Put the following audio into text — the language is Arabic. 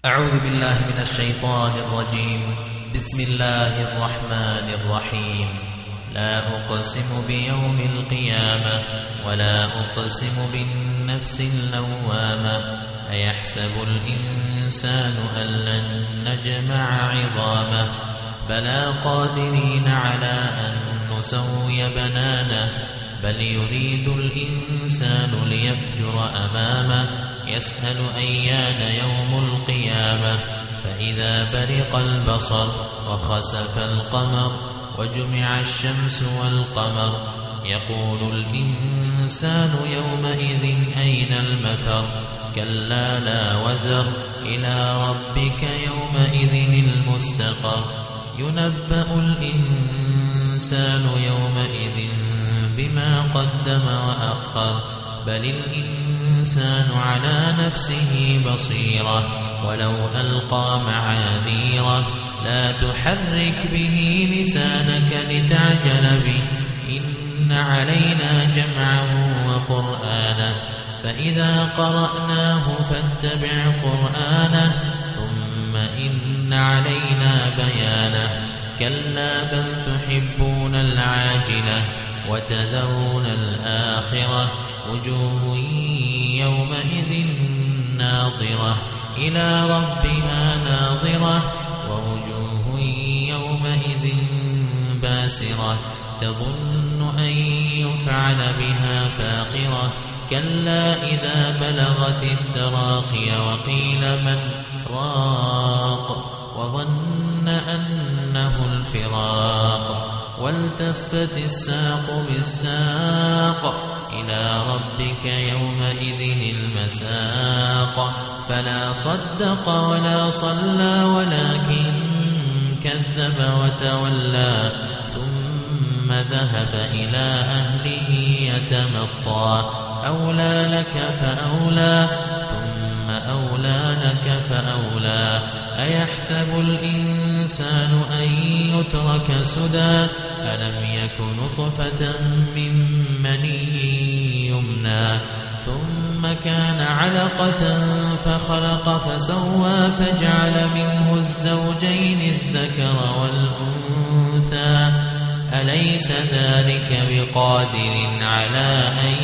أعوذ بالله من الشيطان الرجيم. بسم الله الرحمن الرحيم. لا أقسم بيوم القيامة ولا أقسم بالنفس اللوامة. أيحسب الإنسان أن لن نجمع عظامه بلى قادرين على أن نسوي بنانه بل يريد الإنسان ليفجر أمامه يسأل أيان يوم القيامة فإذا برق البصر وخسف القمر وجمع الشمس والقمر يقول الإنسان يومئذ أين المفر كلا لا وزر إلى ربك يومئذ المستقر ينبأ الإنسان يومئذ بما قدم وأخر بل الإنسان على نفسه بصيرة ولو ألقى معاذيره لا تحرك به لسانك لتعجل به إن علينا جمعه وقرآنه فإذا قرأناه فاتبع قرآنه ثم إن علينا بيانه كلا بل تحبون العاجلة وتذرون الآخرة وجوه يومئذ ناظرة إلى ربها ناظرة ووجوه يومئذ باسرة تظن أن يفعل بها فاقرة كلا إذا بلغت التراقي وقيل من راق وظن أنه الفراق والتفت الساق بالساق إلى ربك يومئذ المساق فلا صدق ولا صلى ولكن كذب وتولى ثم ذهب إلى أهله يتمطى أولى لك فأولى ثم أولى لك فأولى أيحسب الإنسان أن يترك سدى ألم يك نطفة من مني يمنى ثم كان علقة فخلق فسوى فجعل منه الزوجين الذكر والأنثى أليس ذلك بقادر على أن